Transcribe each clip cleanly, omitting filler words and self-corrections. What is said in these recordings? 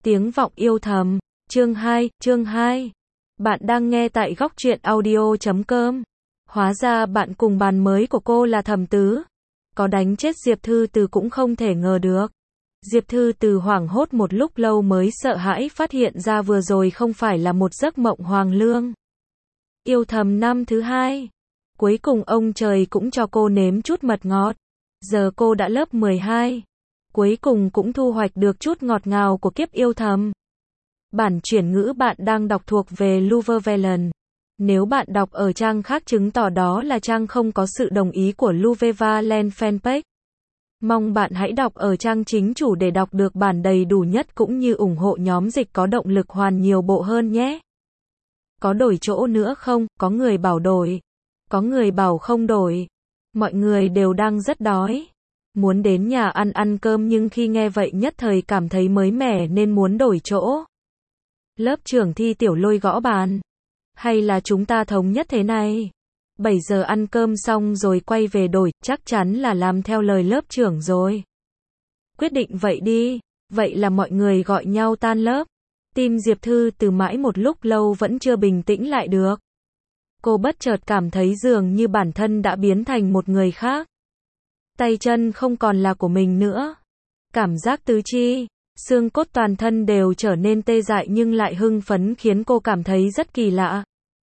Tiếng vọng yêu thầm, chương 2. Bạn đang nghe tại góc truyện audio.com. Hóa ra bạn cùng bàn mới của cô là Thẩm Tứ. Có đánh chết Diệp Thư Từ cũng không thể ngờ được. Diệp Thư Từ hoảng hốt một lúc lâu mới sợ hãi phát hiện ra vừa rồi không phải là một giấc mộng hoang lương. Yêu thầm năm thứ 2. Cuối cùng ông trời cũng cho cô nếm chút mật ngọt. Giờ cô đã lớp 12. Cuối cùng cũng thu hoạch được chút ngọt ngào của kiếp yêu thầm. Bản chuyển ngữ bạn đang đọc thuộc về Luvevelen. Nếu bạn đọc ở trang khác chứng tỏ đó là trang không có sự đồng ý của Luvevelen fanpage. Mong bạn hãy đọc ở trang chính chủ để đọc được bản đầy đủ nhất cũng như ủng hộ nhóm dịch có động lực hoàn nhiều bộ hơn nhé. Có đổi chỗ nữa không? Có người bảo đổi. Có người bảo không đổi. Mọi người đều đang rất đói. Muốn đến nhà ăn cơm nhưng khi nghe vậy nhất thời cảm thấy mới mẻ nên muốn đổi chỗ. Lớp trưởng Thi Tiểu Lôi gõ bàn. Hay là chúng ta thống nhất thế này? 7 giờ ăn cơm xong rồi quay về đổi, chắc chắn là làm theo lời lớp trưởng rồi. Quyết định vậy đi. Vậy là mọi người gọi nhau tan lớp. Tim Diệp Thư Từ mãi một lúc lâu vẫn chưa bình tĩnh lại được. Cô bất chợt cảm thấy dường như bản thân đã biến thành một người khác. Tay chân không còn là của mình nữa. Cảm giác tứ chi, xương cốt toàn thân đều trở nên tê dại nhưng lại hưng phấn khiến cô cảm thấy rất kỳ lạ.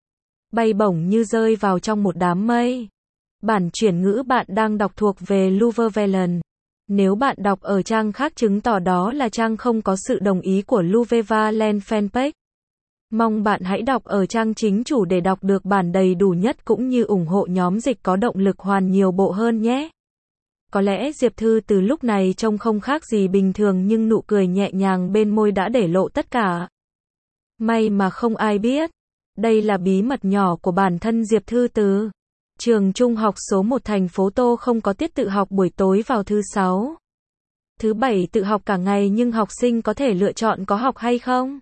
Bay bổng như rơi vào trong một đám mây. Bản chuyển ngữ bạn đang đọc thuộc về Luvevelen. Nếu bạn đọc ở trang khác chứng tỏ đó là trang không có sự đồng ý của Luvevelen fanpage. Mong bạn hãy đọc ở trang chính chủ để đọc được bản đầy đủ nhất cũng như ủng hộ nhóm dịch có động lực hoàn nhiều bộ hơn nhé. Có lẽ Diệp Thư Từ lúc này trông không khác gì bình thường nhưng nụ cười nhẹ nhàng bên môi đã để lộ tất cả. May mà không ai biết. Đây là bí mật nhỏ của bản thân Diệp Thư Từ. Trường trung học số 1 thành phố Tô không có tiết tự học buổi tối vào thứ 6. Thứ 7 tự học cả ngày nhưng học sinh có thể lựa chọn có học hay không.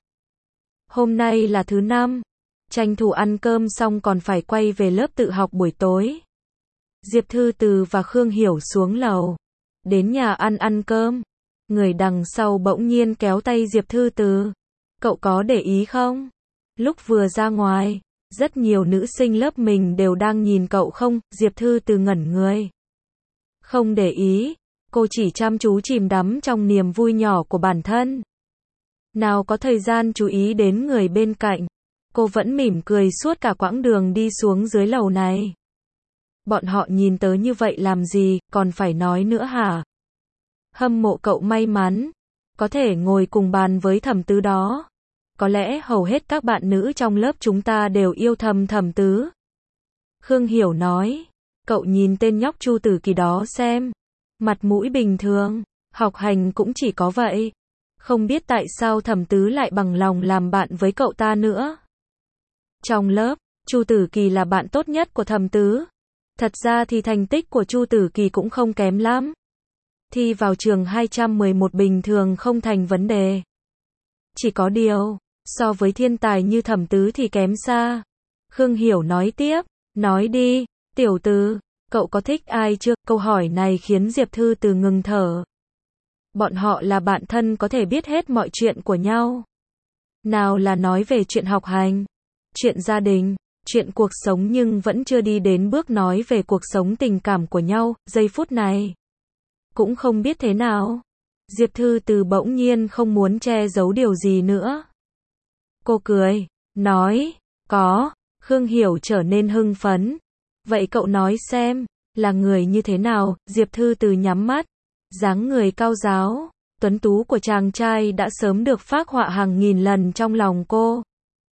Hôm nay là thứ 5. Tranh thủ ăn cơm xong còn phải quay về lớp tự học buổi tối. Diệp Thư Từ và Khương Hiểu xuống lầu. Đến nhà ăn cơm. Người đằng sau bỗng nhiên kéo tay Diệp Thư Từ. Cậu có để ý không? Lúc vừa ra ngoài, rất nhiều nữ sinh lớp mình đều đang nhìn cậu không? Diệp Thư Từ ngẩn người. Không để ý. Cô chỉ chăm chú chìm đắm trong niềm vui nhỏ của bản thân. Nào có thời gian chú ý đến người bên cạnh. Cô vẫn mỉm cười suốt cả quãng đường đi xuống dưới lầu này. Bọn họ nhìn tớ như vậy làm gì, còn phải nói nữa hả? Hâm mộ cậu may mắn. Có thể ngồi cùng bàn với Thẩm Tứ đó. Có lẽ hầu hết các bạn nữ trong lớp chúng ta đều yêu Thẩm Tứ. Khương Hiểu nói. Cậu nhìn tên nhóc Chu Tử Kỳ đó xem. Mặt mũi bình thường. Học hành cũng chỉ có vậy. Không biết tại sao Thẩm Tứ lại bằng lòng làm bạn với cậu ta nữa. Trong lớp, Chu Tử Kỳ là bạn tốt nhất của Thẩm Tứ. Thật ra thì thành tích của Chu Tử Kỳ cũng không kém lắm. Thi vào trường 211 bình thường không thành vấn đề. Chỉ có điều, so với thiên tài như Thẩm Tứ thì kém xa. Khương Hiểu nói tiếp, nói đi, tiểu Từ, cậu có thích ai chưa? Câu hỏi này khiến Diệp Thư Từ ngừng thở. Bọn họ là bạn thân có thể biết hết mọi chuyện của nhau. Nào là nói về chuyện học hành, chuyện gia đình, chuyện cuộc sống nhưng vẫn chưa đi đến bước nói về cuộc sống tình cảm của nhau, giây phút này. Cũng không biết thế nào. Diệp Thư Từ bỗng nhiên không muốn che giấu điều gì nữa. Cô cười, nói, có. Khương Hiểu trở nên hưng phấn. Vậy cậu nói xem, là người như thế nào? Diệp Thư Từ nhắm mắt. Dáng người cao ráo, tuấn tú của chàng trai đã sớm được phác họa hàng nghìn lần trong lòng cô.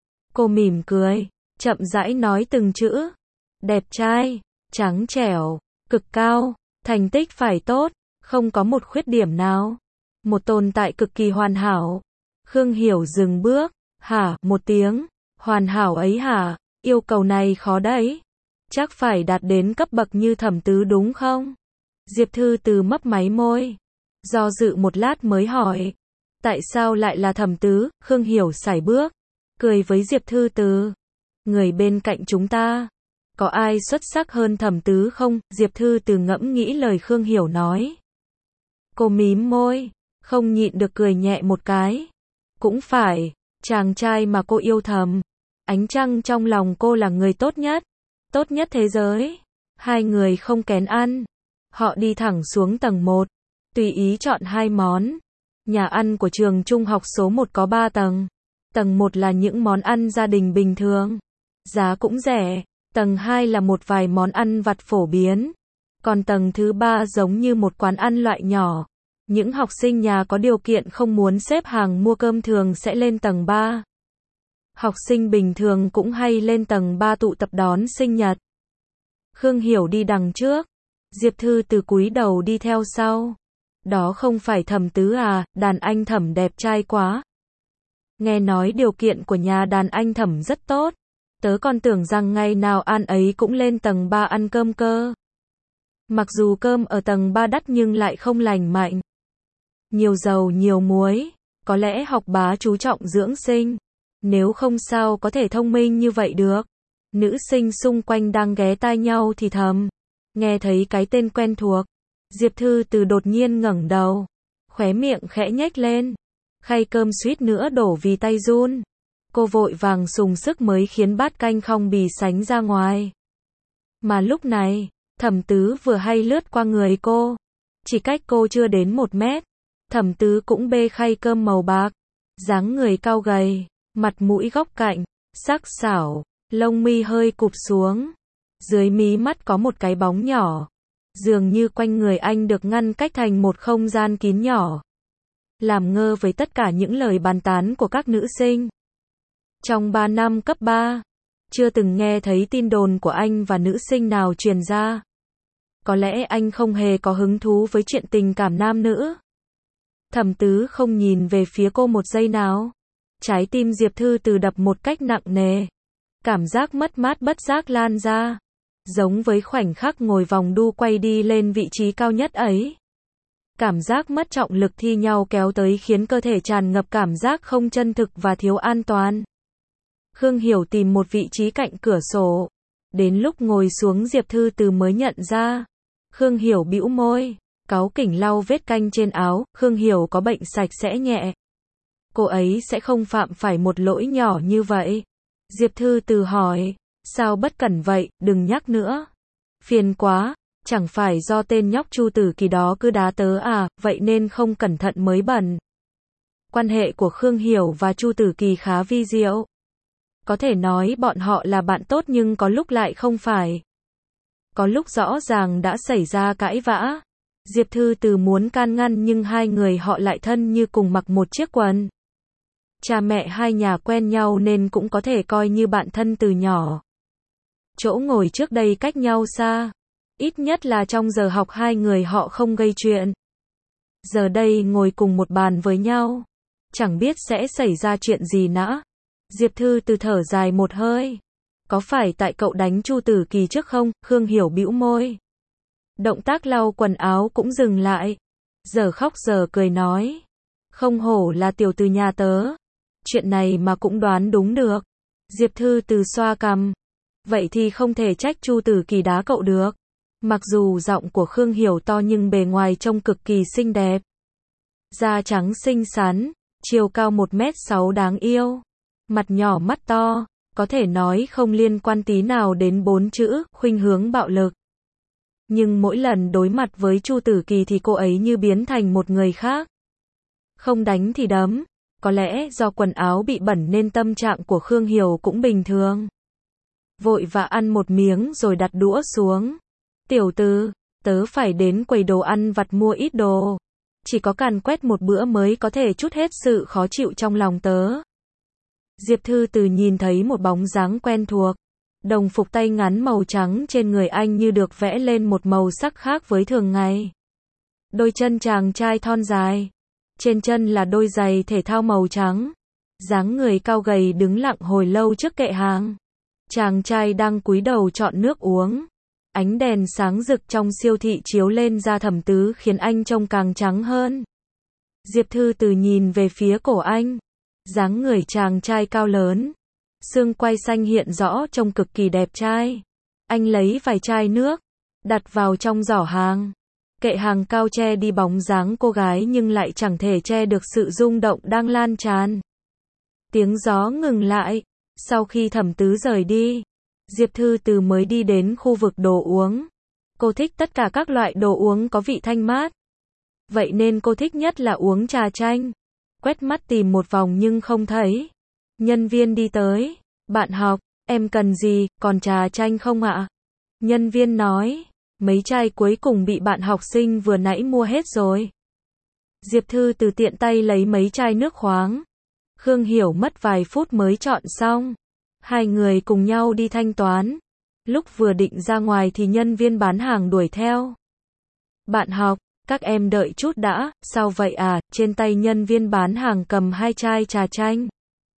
Cô mỉm cười, chậm rãi nói từng chữ. Đẹp trai, trắng trẻo, cực cao, thành tích phải tốt, không có một khuyết điểm nào. Một tồn tại cực kỳ hoàn hảo. Khương Hiểu dừng bước. Hả, một tiếng. Hoàn hảo ấy hả? Yêu cầu này khó đấy. Chắc phải đạt đến cấp bậc như Thẩm Tứ đúng không? Diệp Thư Từ mấp máy môi. Do dự một lát mới hỏi. Tại sao lại là Thẩm Tứ? Khương Hiểu sải bước. Cười với Diệp Thư Từ. Người bên cạnh chúng ta. Có ai xuất sắc hơn Thẩm Tứ không? Diệp Thư Từ ngẫm nghĩ lời Khương Hiểu nói. Cô mím môi. Không nhịn được cười nhẹ một cái. Cũng phải, chàng trai mà cô yêu thầm. Ánh trăng trong lòng cô là người tốt nhất thế giới. Hai người không kén ăn. Họ đi thẳng xuống tầng 1, tùy ý chọn 2 món. Nhà ăn của trường trung học số 1 có 3 tầng. Tầng 1 là những món ăn gia đình bình thường, giá cũng rẻ. Tầng 2 là một vài món ăn vặt phổ biến. Còn tầng thứ 3 giống như một quán ăn loại nhỏ. Những học sinh nhà có điều kiện không muốn xếp hàng mua cơm thường sẽ lên tầng 3. Học sinh bình thường cũng hay lên tầng 3 tụ tập đón sinh nhật. Khương Hiểu đi đằng trước, Diệp Thư từ cúi đầu đi theo sau. Đó không phải Thẩm Tứ à, đàn anh Thẩm đẹp trai quá. Nghe nói điều kiện của nhà đàn anh Thẩm rất tốt. Tớ còn tưởng rằng ngày nào anh ấy cũng lên tầng 3 ăn cơm cơ. Mặc dù cơm ở tầng 3 đắt nhưng lại không lành mạnh. Nhiều dầu nhiều muối, có lẽ học bá chú trọng dưỡng sinh. Nếu không sao có thể thông minh như vậy được. Nữ sinh xung quanh đang ghé tai nhau thì thầm. Nghe thấy cái tên quen thuộc. Diệp Thư từ đột nhiên ngẩng đầu. Khóe miệng khẽ nhếch lên. Khay cơm suýt nữa đổ vì tay run. Cô vội vàng dùng sức mới khiến bát canh không bì sánh ra ngoài. Mà lúc này, Thẩm Tứ vừa hay lướt qua người cô. Chỉ cách cô chưa đến 1 mét. Thẩm Tứ cũng bê khay cơm màu bạc. Dáng người cao gầy, mặt mũi góc cạnh, sắc sảo, lông mi hơi cụp xuống. Dưới mí mắt có một cái bóng nhỏ. Dường như quanh người anh được ngăn cách thành một không gian kín nhỏ. Làm ngơ với tất cả những lời bàn tán của các nữ sinh. Trong 3 năm cấp 3, chưa từng nghe thấy tin đồn của anh và nữ sinh nào truyền ra. Có lẽ anh không hề có hứng thú với chuyện tình cảm nam nữ. Thẩm Tứ không nhìn về phía cô một giây nào. Trái tim Diệp Thư từ đập một cách nặng nề. Cảm giác mất mát bất giác lan ra. Giống với khoảnh khắc ngồi vòng đu quay đi lên vị trí cao nhất ấy. Cảm giác mất trọng lực thi nhau kéo tới khiến cơ thể tràn ngập cảm giác không chân thực và thiếu an toàn. Khương Hiểu tìm một vị trí cạnh cửa sổ. Đến lúc ngồi xuống Diệp Thư từ mới nhận ra. Khương Hiểu bĩu môi, cáu kỉnh lau vết canh trên áo. Khương Hiểu có bệnh sạch sẽ nhẹ. Cô ấy sẽ không phạm phải một lỗi nhỏ như vậy. Diệp Thư từ hỏi, sao bất cẩn vậy, đừng nhắc nữa. Phiền quá, chẳng phải do tên nhóc Chu Tử Kỳ đó cứ đá tớ à, vậy nên không cẩn thận mới bẩn. Quan hệ của Khương Hiểu và Chu Tử Kỳ khá vi diệu. Có thể nói bọn họ là bạn tốt nhưng có lúc lại không phải. Có lúc rõ ràng đã xảy ra cãi vã. Diệp Thư từ muốn can ngăn nhưng hai người họ lại thân như cùng mặc một chiếc quần. Cha mẹ hai nhà quen nhau nên cũng có thể coi như bạn thân từ nhỏ. Chỗ ngồi trước đây cách nhau xa. Ít nhất là trong giờ học hai người họ không gây chuyện. Giờ đây ngồi cùng một bàn với nhau. Chẳng biết sẽ xảy ra chuyện gì nữa. Diệp Thư từ thở dài một hơi. Có phải tại cậu đánh Chu Tử Kỳ trước không? Khương Hiểu bĩu môi. Động tác lau quần áo cũng dừng lại. Giờ khóc giờ cười nói. Không hổ là tiểu từ nhà tớ. Chuyện này mà cũng đoán đúng được. Diệp Thư từ xoa cằm. Vậy thì không thể trách Chu Tử Kỳ đá cậu được. Mặc dù giọng của Khương Hiểu to nhưng bề ngoài trông cực kỳ xinh đẹp. Da trắng xinh xắn, chiều cao 1m6 đáng yêu. Mặt nhỏ mắt to, có thể nói không liên quan tí nào đến 4 chữ, khuynh hướng bạo lực. Nhưng mỗi lần đối mặt với Chu Tử Kỳ thì cô ấy như biến thành một người khác. Không đánh thì đấm. Có lẽ do quần áo bị bẩn nên tâm trạng của Khương Hiểu cũng bình thường. Vội vã ăn một miếng rồi đặt đũa xuống. Tiểu Từ, tớ phải đến quầy đồ ăn vặt mua ít đồ. Chỉ có càn quét một bữa mới có thể trút hết sự khó chịu trong lòng tớ. Diệp Thư từ nhìn thấy một bóng dáng quen thuộc. Đồng phục tay ngắn màu trắng trên người anh như được vẽ lên một màu sắc khác với thường ngày. Đôi chân chàng trai thon dài. Trên chân là đôi giày thể thao màu trắng. Dáng người cao gầy đứng lặng hồi lâu trước kệ hàng. Chàng trai đang cúi đầu chọn nước uống. Ánh đèn sáng rực trong siêu thị chiếu lên da Thẩm Tứ khiến anh trông càng trắng hơn. Diệp Thư từ nhìn về phía cổ anh. Dáng người chàng trai cao lớn. Xương quai xanh hiện rõ trông cực kỳ đẹp trai. Anh lấy vài chai nước. Đặt vào trong giỏ hàng. Kệ hàng cao che đi bóng dáng cô gái nhưng lại chẳng thể che được sự rung động đang lan tràn. Tiếng gió ngừng lại. Sau khi Thẩm Tứ rời đi, Diệp Thư Từ mới đi đến khu vực đồ uống. Cô thích tất cả các loại đồ uống có vị thanh mát. Vậy nên cô thích nhất là uống trà chanh. Quét mắt tìm một vòng nhưng không thấy. Nhân viên đi tới. Bạn học, em cần gì, còn trà chanh không ạ? Nhân viên nói, mấy chai cuối cùng bị bạn học sinh vừa nãy mua hết rồi. Diệp Thư Từ tiện tay lấy mấy chai nước khoáng. Khương Hiểu mất vài phút mới chọn xong. Hai người cùng nhau đi thanh toán. Lúc vừa định ra ngoài thì nhân viên bán hàng đuổi theo. Bạn học, các em đợi chút đã, sao vậy à? Trên tay nhân viên bán hàng cầm 2 chai trà chanh.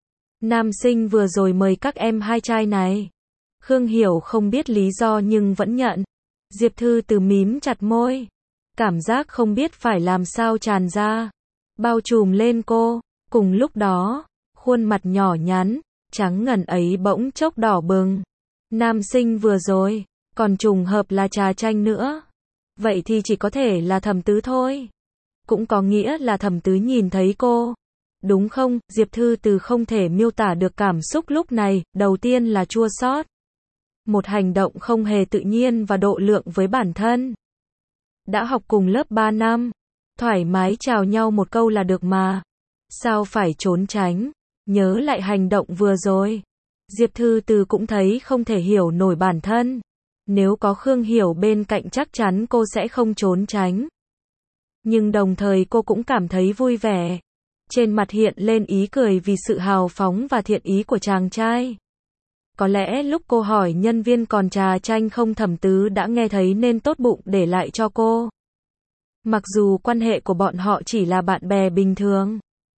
Nam sinh vừa rồi mời các em 2 chai này. Khương Hiểu không biết lý do nhưng vẫn nhận. Diệp Thư Từ mím chặt môi. Cảm giác không biết phải làm sao tràn ra. Bao trùm lên cô. Cùng lúc đó, khuôn mặt nhỏ nhắn, trắng ngần ấy bỗng chốc đỏ bừng. Nam sinh vừa rồi, còn trùng hợp là trà chanh nữa. Vậy thì chỉ có thể là Thẩm Tứ thôi. Cũng có nghĩa là Thẩm Tứ nhìn thấy cô. Đúng không? Diệp Thư Từ không thể miêu tả được cảm xúc lúc này, đầu tiên là chua xót. Một hành động không hề tự nhiên và độ lượng với bản thân. Đã học cùng lớp 3 năm, thoải mái chào nhau một câu là được mà. Sao phải trốn tránh? Nhớ lại hành động vừa rồi. Diệp Thư Từ cũng thấy không thể hiểu nổi bản thân. Nếu có Khương Hiểu bên cạnh chắc chắn cô sẽ không trốn tránh. Nhưng đồng thời cô cũng cảm thấy vui vẻ. Trên mặt hiện lên ý cười vì sự hào phóng và thiện ý của chàng trai. Có lẽ lúc cô hỏi nhân viên còn trà chanh không, Thẩm Tứ đã nghe thấy nên tốt bụng để lại cho cô. Mặc dù quan hệ của bọn họ chỉ là bạn bè bình thường.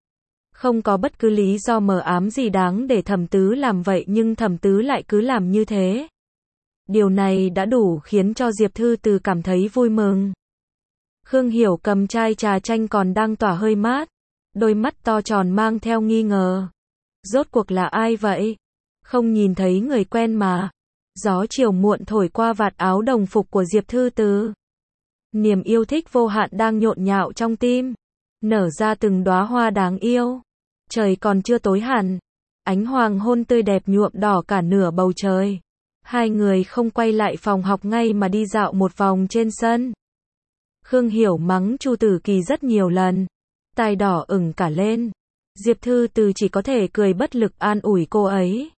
Không có bất cứ lý do mờ ám gì đáng để Thẩm Tứ làm vậy nhưng Thẩm Tứ lại cứ làm như thế. Điều này đã đủ khiến cho Diệp Thư Từ cảm thấy vui mừng. Khương Hiểu cầm chai trà chanh còn đang tỏa hơi mát. Đôi mắt to tròn mang theo nghi ngờ. Rốt cuộc là ai vậy? Không nhìn thấy người quen mà. Gió chiều muộn thổi qua vạt áo đồng phục của Diệp Thư Từ. Niềm yêu thích vô hạn đang nhộn nhạo trong tim. Nở ra từng đóa hoa đáng yêu. Trời còn chưa tối hẳn. Ánh hoàng hôn tươi đẹp nhuộm đỏ cả nửa bầu trời. Hai người không quay lại phòng học ngay mà đi dạo một vòng trên sân. Khương Hiểu mắng Chu Tử Kỳ rất nhiều lần. Tai đỏ ửng cả lên. Diệp Thư Từ chỉ có thể cười bất lực an ủi cô ấy.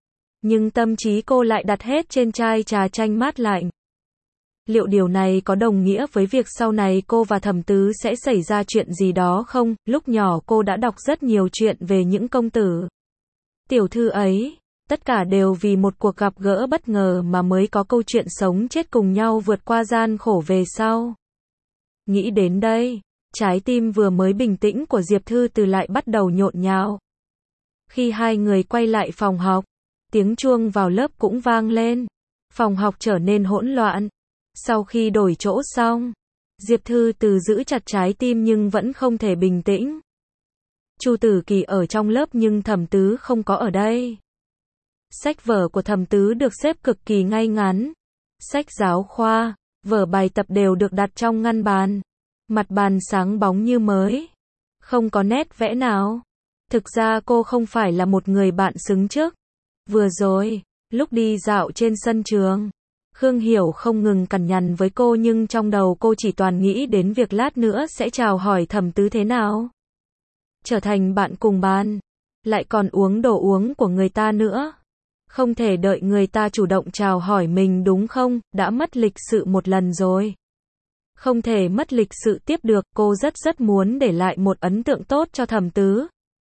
Nhưng tâm trí cô lại đặt hết trên chai trà chanh mát lạnh. Liệu điều này có đồng nghĩa với việc sau này cô và Thẩm Tứ sẽ xảy ra chuyện gì đó không? Lúc nhỏ cô đã đọc rất nhiều chuyện về những công tử tiểu thư ấy. Tất cả đều vì một cuộc gặp gỡ bất ngờ mà mới có câu chuyện sống chết cùng nhau vượt qua gian khổ về sau. Nghĩ đến đây, trái tim vừa mới bình tĩnh của Diệp Thư Từ lại bắt đầu nhộn nhạo. Khi hai người quay lại phòng học, tiếng chuông vào lớp cũng vang lên. Phòng học trở nên hỗn loạn. Sau khi đổi chỗ xong, Diệp Thư Từ giữ chặt trái tim nhưng vẫn không thể bình tĩnh. Chu Tử Kỳ ở trong lớp nhưng Thẩm Tứ không có ở đây. Sách vở của Thẩm Tứ được xếp cực kỳ ngay ngắn. Sách giáo khoa, vở bài tập đều được đặt trong ngăn bàn. Mặt bàn sáng bóng như mới. Không có nét vẽ nào. Thực ra cô không phải là một người bạn xứng trước. Vừa rồi, lúc đi dạo trên sân trường, Khương Hiểu không ngừng cằn nhằn với cô nhưng trong đầu cô chỉ toàn nghĩ đến việc lát nữa sẽ chào hỏi Thẩm Tứ thế nào. Trở thành bạn cùng bàn. Lại còn uống đồ uống của người ta nữa. Không thể đợi người ta chủ động chào hỏi mình đúng không? Đã mất lịch sự một lần rồi. Không thể mất lịch sự tiếp được, cô rất muốn để lại một ấn tượng tốt cho Thẩm Tứ.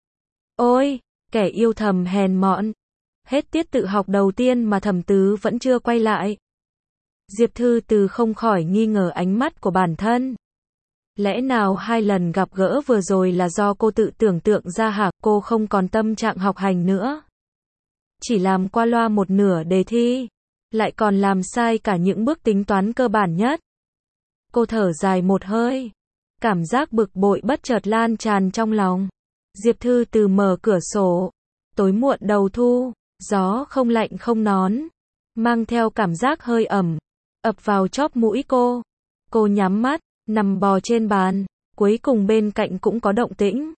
Ôi, kẻ yêu thầm hèn mọn. Hết tiết tự học đầu tiên mà Thẩm Tứ vẫn chưa quay lại. Diệp Thư Từ không khỏi nghi ngờ ánh mắt của bản thân. Lẽ nào 2 lần gặp gỡ vừa rồi là do cô tự tưởng tượng ra hả? Cô không còn tâm trạng học hành nữa. Chỉ làm qua loa một nửa đề thi. Lại còn làm sai cả những bước tính toán cơ bản nhất. Cô thở dài một hơi. Cảm giác bực bội bất chợt lan tràn trong lòng. Diệp Thư Từ mở cửa sổ. Tối muộn đầu thu, gió không lạnh không nón. Mang theo cảm giác hơi ẩm. Ập vào chóp mũi cô. Cô nhắm mắt, nằm bò trên bàn. Cuối cùng bên cạnh cũng có động tĩnh.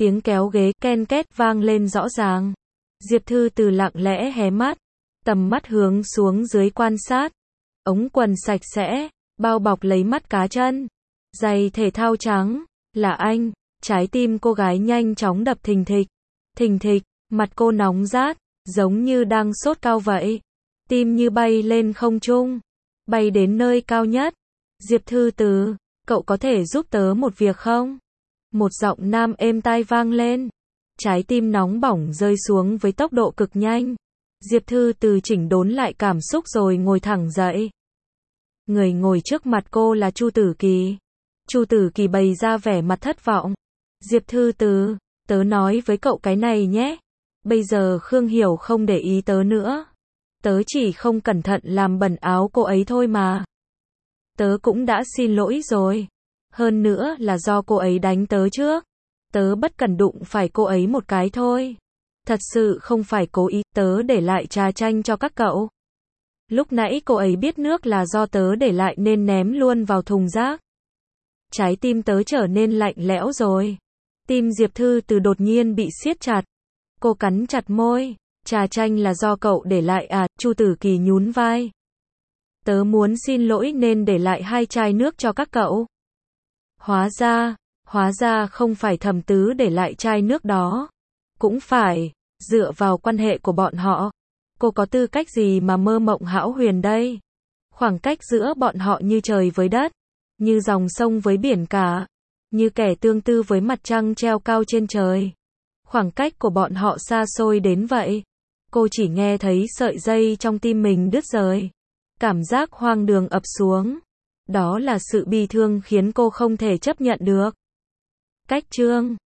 Tiếng kéo ghế ken két vang lên rõ ràng. Diệp Thư Từ lặng lẽ hé mắt, tầm mắt hướng xuống dưới quan sát. Ống quần sạch sẽ, bao bọc lấy mắt cá chân. Giày thể thao trắng, là anh. Trái tim cô gái nhanh chóng đập thình thịch. Thình thịch, mặt cô nóng rát, giống như đang sốt cao vậy. Tim như bay lên không trung, bay đến nơi cao nhất. Diệp Thư Từ, cậu có thể giúp tớ một việc không? Một giọng nam êm tai vang lên. Trái tim nóng bỏng rơi xuống với tốc độ cực nhanh. Diệp Thư Từ chỉnh đốn lại cảm xúc rồi ngồi thẳng dậy. Người ngồi trước mặt cô là Chu Tử Kỳ. Chu Tử Kỳ bày ra vẻ mặt thất vọng. Diệp Thư Từ, tớ nói với cậu cái này nhé. Bây giờ Khương Hiểu không để ý tớ nữa. Tớ chỉ không cẩn thận làm bẩn áo cô ấy thôi mà. Tớ cũng đã xin lỗi rồi. Hơn nữa là do cô ấy đánh tớ trước. Tớ bất cẩn đụng phải cô ấy một cái thôi. Thật sự không phải cố ý, tớ để lại trà chanh cho các cậu. Lúc nãy cô ấy biết nước là do tớ để lại nên ném luôn vào thùng rác. Trái tim tớ trở nên lạnh lẽo rồi. Tim Diệp Thư Từ đột nhiên bị siết chặt. Cô cắn chặt môi. Trà chanh là do cậu để lại à? Chu Tử Kỳ nhún vai. Tớ muốn xin lỗi nên để lại 2 chai nước cho các cậu. Hóa ra không phải Thẩm Tứ để lại chai nước đó. Cũng phải, dựa vào quan hệ của bọn họ. Cô có tư cách gì mà mơ mộng hão huyền đây? Khoảng cách giữa bọn họ như trời với đất, như dòng sông với biển cả, như kẻ tương tư với mặt trăng treo cao trên trời. Khoảng cách của bọn họ xa xôi đến vậy. Cô chỉ nghe thấy sợi dây trong tim mình đứt rời. Cảm giác hoang đường ập xuống. Đó là sự bi thương khiến cô không thể chấp nhận được. Cách chương